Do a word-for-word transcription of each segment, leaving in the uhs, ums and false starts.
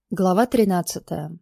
Глава тринадцатая.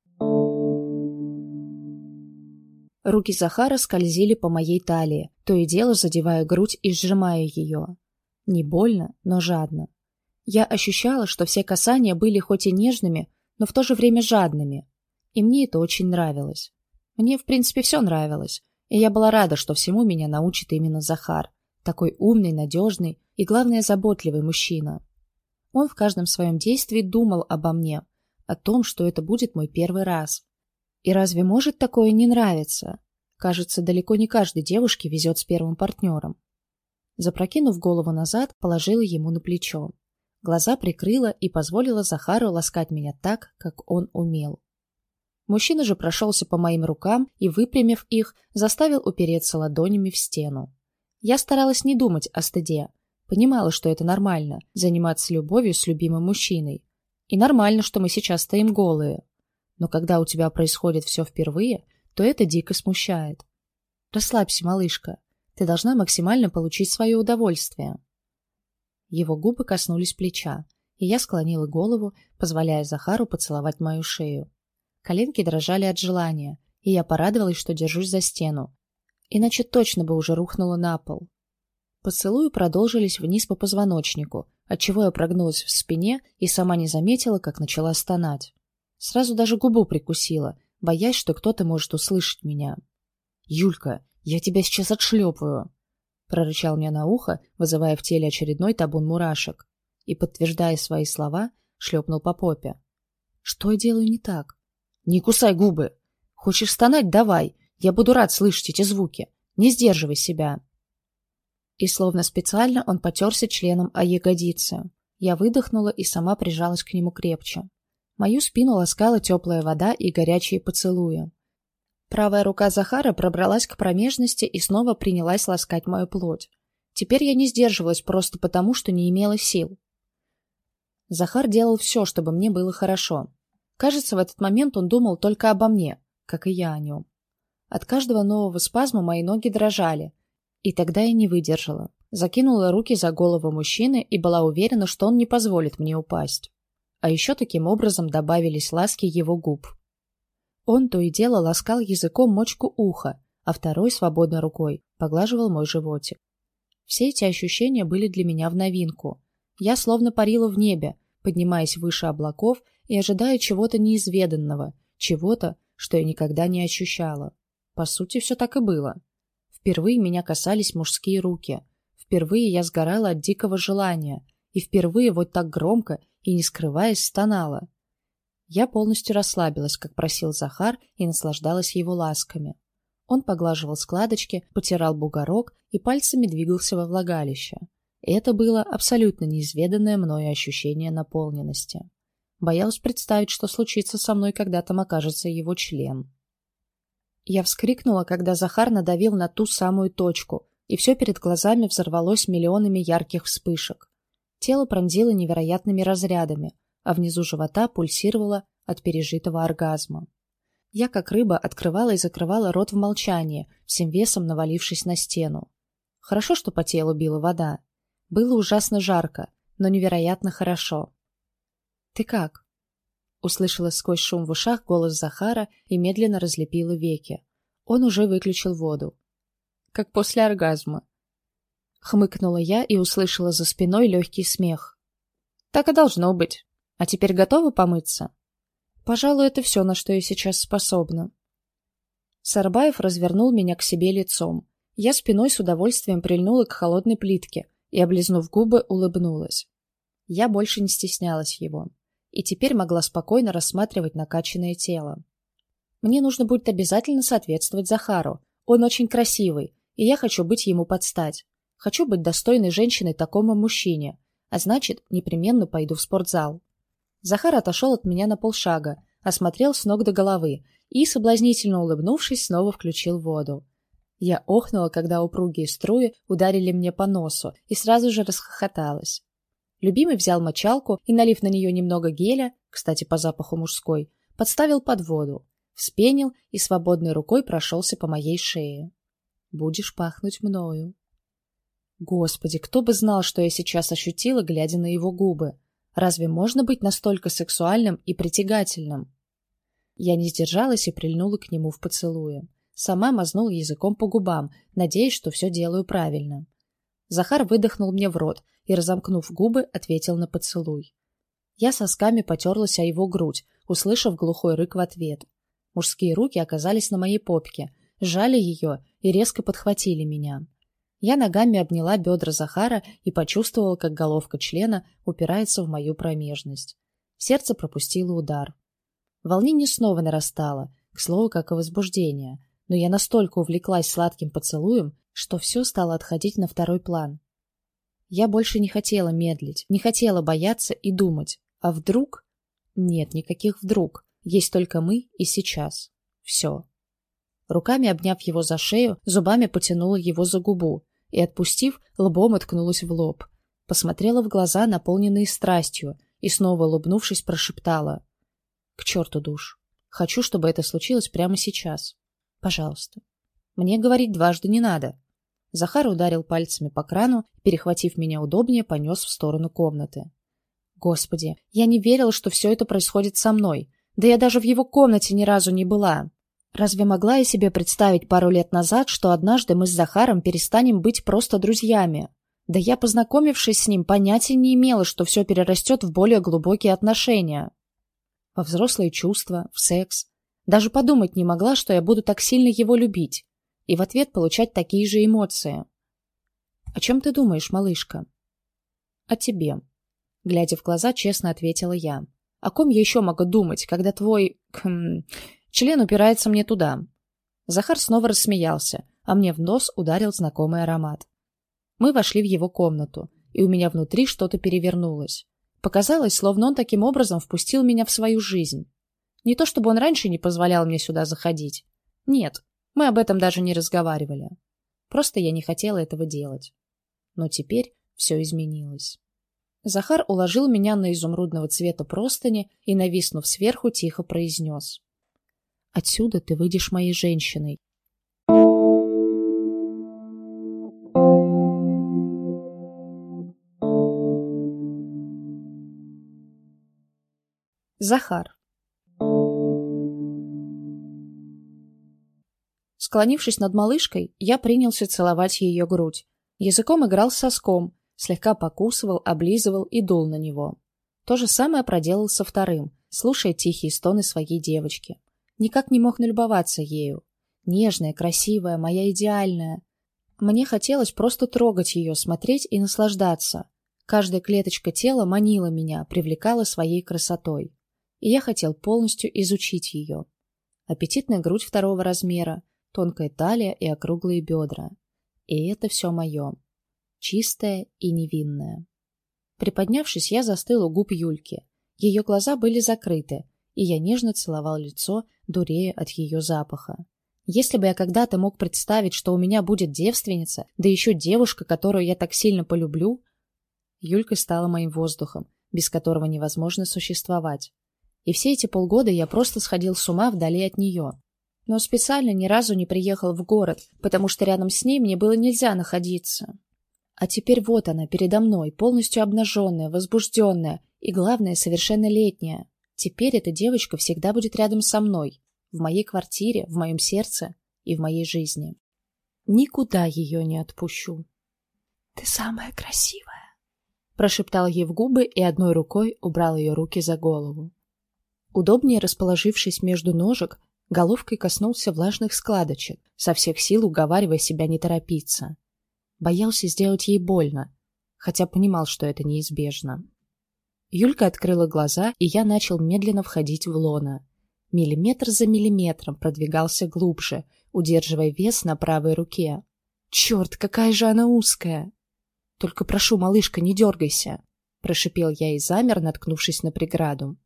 Руки Захара скользили по моей талии, то и дело задевая грудь и сжимая ее. Не больно, но жадно. Я ощущала, что все касания были хоть и нежными, но в то же время жадными. И мне это очень нравилось. Мне, в принципе, все нравилось. И я была рада, что всему меня научит именно Захар. Такой умный, надежный и, главное, заботливый мужчина. Он в каждом своем действии думал обо мне, о том, что это будет мой первый раз. И разве может такое не нравиться? Кажется, далеко не каждой девушке везет с первым партнером. Запрокинув голову назад, положила ему на плечо. Глаза прикрыла и позволила Захару ласкать меня так, как он умел. Мужчина же прошелся по моим рукам и, выпрямив их, заставил упереться ладонями в стену. Я старалась не думать о стыде. Понимала, что это нормально – заниматься любовью с любимым мужчиной. И нормально, что мы сейчас стоим голые. Но когда у тебя происходит все впервые, то это дико смущает. Расслабься, малышка. Ты должна максимально получить свое удовольствие. Его губы коснулись плеча, и я склонила голову, позволяя Захару поцеловать мою шею. Коленки дрожали от желания, и я порадовалась, что держусь за стену. Иначе точно бы уже рухнула на пол. Поцелуи продолжились вниз по позвоночнику, отчего я прогнулась в спине и сама не заметила, как начала стонать. Сразу даже губу прикусила, боясь, что кто-то может услышать меня. «Юлька, я тебя сейчас отшлепаю!» прорычал мне на ухо, вызывая в теле очередной табун мурашек, и, подтверждая свои слова, шлепнул по попе. «Что я делаю не так?» «Не кусай губы! Хочешь стонать? Давай! Я буду рад слышать эти звуки! Не сдерживай себя!» И словно специально он потерся членом о ягодицы. Я выдохнула и сама прижалась к нему крепче. Мою спину ласкала теплая вода и горячие поцелуи. Правая рука Захара пробралась к промежности и снова принялась ласкать мою плоть. Теперь я не сдерживалась просто потому, что не имела сил. Захар делал все, чтобы мне было хорошо. Кажется, в этот момент он думал только обо мне, как и я о нем. От каждого нового спазма мои ноги дрожали. И тогда я не выдержала. Закинула руки за голову мужчины и была уверена, что он не позволит мне упасть. А еще таким образом добавились ласки его губ. Он то и дело ласкал языком мочку уха, а второй свободной рукой поглаживал мой животик. Все эти ощущения были для меня в новинку. Я словно парила в небе, поднимаясь выше облаков и ожидая чего-то неизведанного, чего-то, что я никогда не ощущала. По сути, все так и было. Впервые меня касались мужские руки. Впервые я сгорала от дикого желания. И впервые вот так громко и не скрываясь стонала. Я полностью расслабилась, как просил Захар, и наслаждалась его ласками. Он поглаживал складочки, потирал бугорок и пальцами двигался во влагалище. И это было абсолютно неизведанное мною ощущение наполненности. Боялась представить, что случится со мной, когда там окажется его член. Я вскрикнула, когда Захар надавил на ту самую точку, и все перед глазами взорвалось миллионами ярких вспышек. Тело пронзило невероятными разрядами, а внизу живота пульсировало от пережитого оргазма. Я, как рыба, открывала и закрывала рот в молчании, всем весом навалившись на стену. Хорошо, что по телу била вода. Было ужасно жарко, но невероятно хорошо. «Ты как?» Услышала сквозь шум в ушах голос Захара и медленно разлепила веки. Он уже выключил воду. «Как после оргазма». Хмыкнула я и услышала за спиной легкий смех. «Так и должно быть. А теперь готова помыться?» «Пожалуй, это все, на что я сейчас способна». Сарбаев развернул меня к себе лицом. Я спиной с удовольствием прильнула к холодной плитке и, облизнув губы, улыбнулась. Я больше не стеснялась его. И теперь могла спокойно рассматривать накачанное тело. Мне нужно будет обязательно соответствовать Захару. Он очень красивый, и я хочу быть ему под стать. Хочу быть достойной женщиной такому мужчине, а значит, непременно пойду в спортзал. Захар отошел от меня на полшага, осмотрел с ног до головы и, соблазнительно улыбнувшись, снова включил воду. Я охнула, когда упругие струи ударили мне по носу, и сразу же расхохоталась. Любимый взял мочалку и, налив на нее немного геля, кстати, по запаху мужской, подставил под воду, вспенил и свободной рукой прошелся по моей шее. «Будешь пахнуть мною». Господи, кто бы знал, что я сейчас ощутила, глядя на его губы. Разве можно быть настолько сексуальным и притягательным? Я не сдержалась и прильнула к нему в поцелуе. Сама мазнула языком по губам, надеясь, что все делаю правильно. Захар выдохнул мне в рот и, разомкнув губы, ответил на поцелуй. Я сосками потерлась о его грудь, услышав глухой рык в ответ. Мужские руки оказались на моей попке, сжали ее и резко подхватили меня. Я ногами обняла бедра Захара и почувствовала, как головка члена упирается в мою промежность. Сердце пропустило удар. Волнение снова нарастало, к слову, как и возбуждение, но я настолько увлеклась сладким поцелуем, что все стало отходить на второй план. Я больше не хотела медлить, не хотела бояться и думать. А вдруг? Нет, никаких вдруг. Есть только мы и сейчас. Все. Руками обняв его за шею, зубами потянула его за губу и, отпустив, лбом уткнулась в лоб. Посмотрела в глаза, наполненные страстью, и снова, улыбнувшись, прошептала: «К черту душ. Хочу, чтобы это случилось прямо сейчас. Пожалуйста». Мне говорить дважды не надо. Захар ударил пальцами по крану, перехватив меня удобнее, понес в сторону комнаты. Господи, я не верила, что все это происходит со мной. Да я даже в его комнате ни разу не была. Разве могла я себе представить пару лет назад, что однажды мы с Захаром перестанем быть просто друзьями? Да я, познакомившись с ним, понятия не имела, что все перерастет в более глубокие отношения. Во взрослые чувства, в секс. Даже подумать не могла, что я буду так сильно его любить. И в ответ получать такие же эмоции. «О чем ты думаешь, малышка?» «О тебе», — глядя в глаза, честно ответила я. «О ком я еще могу думать, когда твой... Хм, член упирается мне туда?» Захар снова рассмеялся, а мне в нос ударил знакомый аромат. Мы вошли в его комнату, и у меня внутри что-то перевернулось. Показалось, словно он таким образом впустил меня в свою жизнь. Не то чтобы он раньше не позволял мне сюда заходить. Нет. Мы об этом даже не разговаривали. Просто я не хотела этого делать. Но теперь все изменилось. Захар уложил меня на изумрудного цвета простыни и, нависнув сверху, тихо произнес: «Отсюда ты выйдешь моей женщиной». Захар. Склонившись над малышкой, я принялся целовать ее грудь. Языком играл с соском, слегка покусывал, облизывал и дул на него. То же самое проделал со вторым, слушая тихие стоны своей девочки. Никак не мог налюбоваться ею. Нежная, красивая, моя идеальная. Мне хотелось просто трогать ее, смотреть и наслаждаться. Каждая клеточка тела манила меня, привлекала своей красотой. И я хотел полностью изучить ее. Аппетитная грудь второго размера, тонкая талия и округлые бедра. И это все мое. Чистое и невинное. Приподнявшись, я застыл у губ Юльки. Ее глаза были закрыты, и я нежно целовал лицо, дурея от ее запаха. Если бы я когда-то мог представить, что у меня будет девственница, да еще девушка, которую я так сильно полюблю... Юлька стала моим воздухом, без которого невозможно существовать. И все эти полгода я просто сходил с ума вдали от нее. Но специально ни разу не приехал в город, потому что рядом с ней мне было нельзя находиться. А теперь вот она, передо мной, полностью обнаженная, возбужденная и, главное, совершеннолетняя. Теперь эта девочка всегда будет рядом со мной, в моей квартире, в моем сердце и в моей жизни. Никуда ее не отпущу. «Ты самая красивая», — прошептал ей в губы и одной рукой убрал ее руки за голову. Удобнее расположившись между ножек, головкой коснулся влажных складочек, со всех сил уговаривая себя не торопиться. Боялся сделать ей больно, хотя понимал, что это неизбежно. Юлька открыла глаза, и я начал медленно входить в лоно. Миллиметр за миллиметром продвигался глубже, удерживая вес на правой руке. «Черт, какая же она узкая!» «Только прошу, малышка, не дергайся!» — прошипел я и замер, наткнувшись на преграду.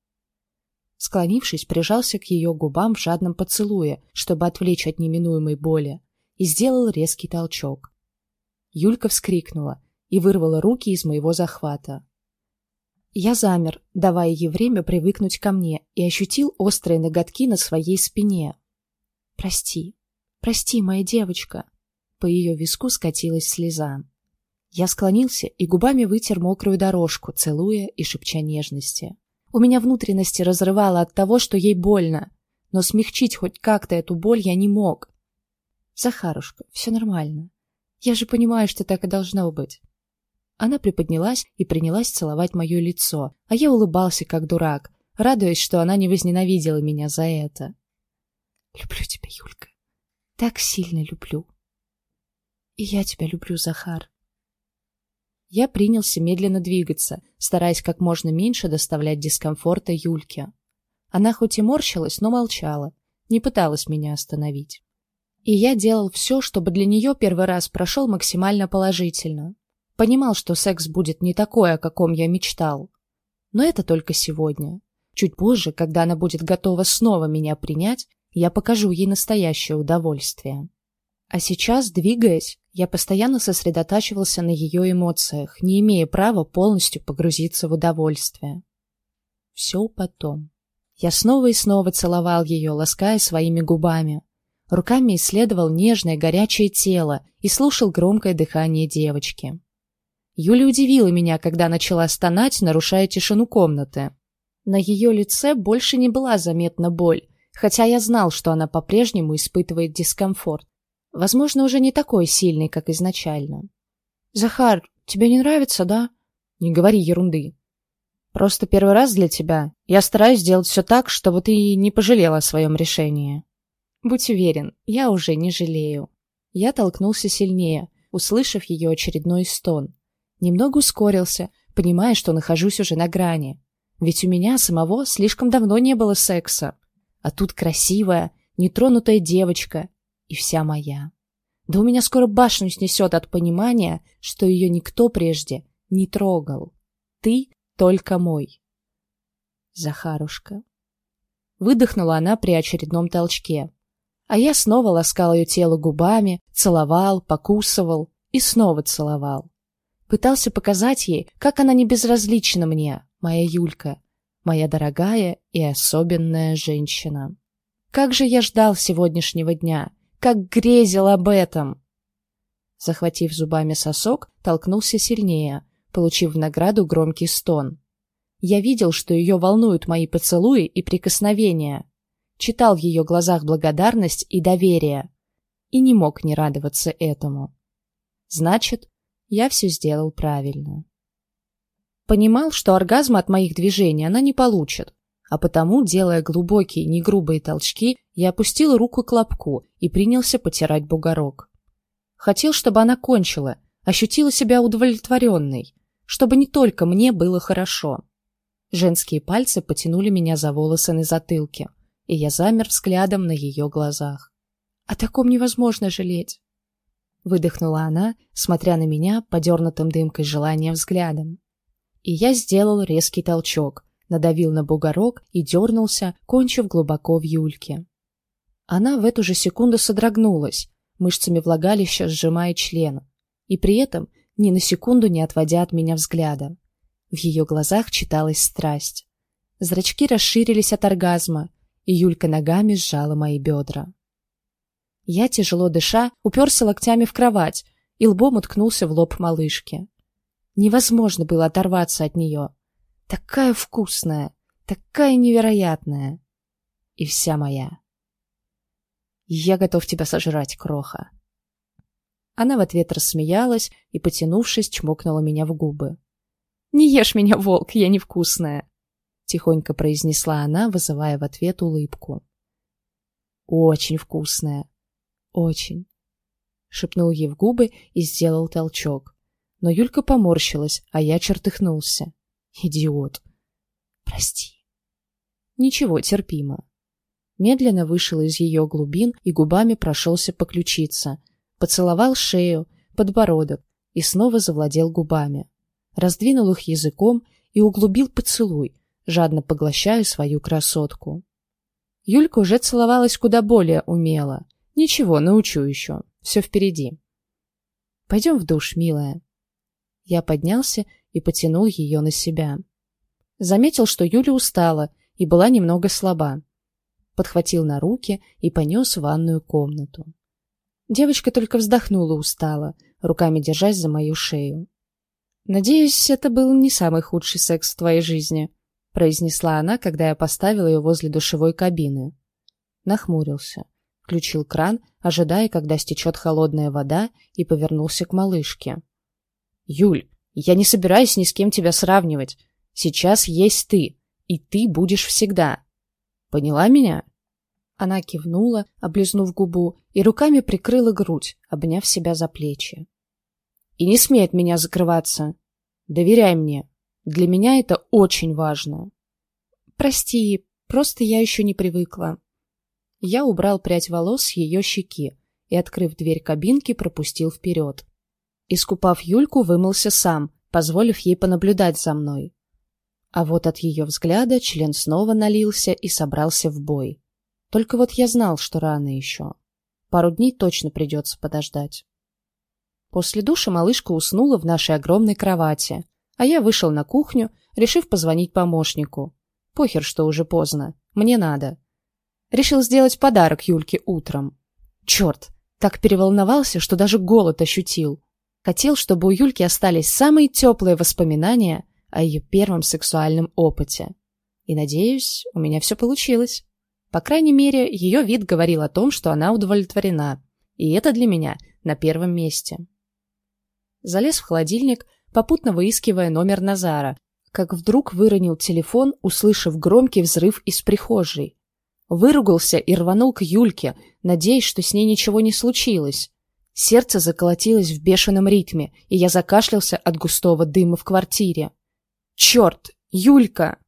Склонившись, прижался к ее губам в жадном поцелуе, чтобы отвлечь от неминуемой боли, и сделал резкий толчок. Юлька вскрикнула и вырвала руки из моего захвата. Я замер, давая ей время привыкнуть ко мне, и ощутил острые ноготки на своей спине. «Прости, прости, моя девочка!» По ее виску скатилась слеза. Я склонился и губами вытер мокрую дорожку, целуя и шепча нежности. У меня внутренности разрывало от того, что ей больно, но смягчить хоть как-то эту боль я не мог. «Захарушка, все нормально. Я же понимаю, что так и должно быть». Она приподнялась и принялась целовать мое лицо, а я улыбался, как дурак, радуясь, что она не возненавидела меня за это. «Люблю тебя, Юлька. Так сильно люблю. И я тебя люблю, Захар». Я принялся медленно двигаться, стараясь как можно меньше доставлять дискомфорта Юльке. Она хоть и морщилась, но молчала, не пыталась меня остановить. И я делал все, чтобы для нее первый раз прошел максимально положительно. Понимал, что секс будет не такой, о каком я мечтал. Но это только сегодня. Чуть позже, когда она будет готова снова меня принять, я покажу ей настоящее удовольствие. А сейчас, двигаясь, я постоянно сосредотачивался на ее эмоциях, не имея права полностью погрузиться в удовольствие. Все потом. Я снова и снова целовал ее, лаская своими губами. Руками исследовал нежное, горячее тело и слушал громкое дыхание девочки. Юля удивила меня, когда начала стонать, нарушая тишину комнаты. На ее лице больше не была заметна боль, хотя я знал, что она по-прежнему испытывает дискомфорт. Возможно, уже не такой сильный, как изначально. «Захар, тебе не нравится, да?» «Не говори ерунды. Просто первый раз для тебя. Я стараюсь сделать все так, чтобы ты не пожалела о своем решении». «Будь уверен, я уже не жалею». Я толкнулся сильнее, услышав ее очередной стон. Немного ускорился, понимая, что нахожусь уже на грани. Ведь у меня самого слишком давно не было секса. А тут красивая, нетронутая девочка. И вся моя. Да у меня скоро башню снесет от понимания, что ее никто прежде не трогал. Ты только мой. Захарушка. Выдохнула она при очередном толчке. А я снова ласкал ее тело губами, целовал, покусывал и снова целовал. Пытался показать ей, как она не безразлична мне, моя Юлька, моя дорогая и особенная женщина. Как же я ждал сегодняшнего дня, как грезил об этом! Захватив зубами сосок, толкнулся сильнее, получив в награду громкий стон. Я видел, что ее волнуют мои поцелуи и прикосновения. Читал в ее глазах благодарность и доверие. И не мог не радоваться этому. Значит, я все сделал правильно. Понимал, что оргазма от моих движений она не получит, а потому, делая глубокие, негрубые толчки, я опустил руку к лобку и принялся потирать бугорок. Хотел, чтобы она кончила, ощутила себя удовлетворенной, чтобы не только мне было хорошо. Женские пальцы потянули меня за волосы на затылке, и я замер взглядом на ее глазах. «О таком невозможно жалеть!» Выдохнула она, смотря на меня подернутым дымкой желания взглядом. И я сделал резкий толчок, надавил на бугорок и дернулся, кончив глубоко в Юльке. Она в эту же секунду содрогнулась, мышцами влагалища сжимая член, и при этом ни на секунду не отводя от меня взгляда. В ее глазах читалась страсть. Зрачки расширились от оргазма, и Юлька ногами сжала мои бедра. Я, тяжело дыша, уперся локтями в кровать и лбом уткнулся в лоб малышки. Невозможно было оторваться от нее. Такая вкусная, такая невероятная. И вся моя. Я готов тебя сожрать, кроха. Она в ответ рассмеялась и, потянувшись, чмокнула меня в губы. «Не ешь меня, волк, я невкусная!» Тихонько произнесла она, вызывая в ответ улыбку. «Очень вкусная. Очень!» Шепнул ей в губы и сделал толчок. Но Юлька поморщилась, а я чертыхнулся. «Идиот!» «Прости!» «Ничего, терпимо!» Медленно вышел из ее глубин и губами прошелся по ключице, поцеловал шею, подбородок и снова завладел губами. Раздвинул их языком и углубил поцелуй, жадно поглощая свою красотку. Юлька уже целовалась куда более умело. Ничего, научу еще. Все впереди. Пойдем в душ, милая. Я поднялся и потянул ее на себя. Заметил, что Юля устала и была немного слаба. Подхватил на руки и понес в ванную комнату. Девочка только вздохнула устало, руками держась за мою шею. «Надеюсь, это был не самый худший секс в твоей жизни», — произнесла она, когда я поставила ее возле душевой кабины. Нахмурился, включил кран, ожидая, когда стечет холодная вода, и повернулся к малышке. «Юль, я не собираюсь ни с кем тебя сравнивать. Сейчас есть ты, и ты будешь всегда. Поняла меня?» Она кивнула, облизнув губу, и руками прикрыла грудь, обняв себя за плечи. «И не смей от меня закрываться. Доверяй мне. Для меня это очень важно». «Прости, просто я еще не привыкла». Я убрал прядь волос с ее щеки и, открыв дверь кабинки, пропустил вперед. Искупав Юльку, вымылся сам, позволив ей понаблюдать за мной. А вот от ее взгляда член снова налился и собрался в бой. Только вот я знал, что рано еще. Пару дней точно придется подождать. После душа малышка уснула в нашей огромной кровати, а я вышел на кухню, решив позвонить помощнику. Похер, что уже поздно. Мне надо. Решил сделать подарок Юльке утром. Черт, так переволновался, что даже голод ощутил. Хотел, чтобы у Юльки остались самые теплые воспоминания о ее первом сексуальном опыте. И, надеюсь, у меня все получилось. По крайней мере, ее вид говорил о том, что она удовлетворена. И это для меня на первом месте. Залез в холодильник, попутно выискивая номер Назара, как вдруг выронил телефон, услышав громкий взрыв из прихожей. Выругался и рванул к Юльке, надеясь, что с ней ничего не случилось. Сердце заколотилось в бешеном ритме, и я закашлялся от густого дыма в квартире. «Черт! Юлька!»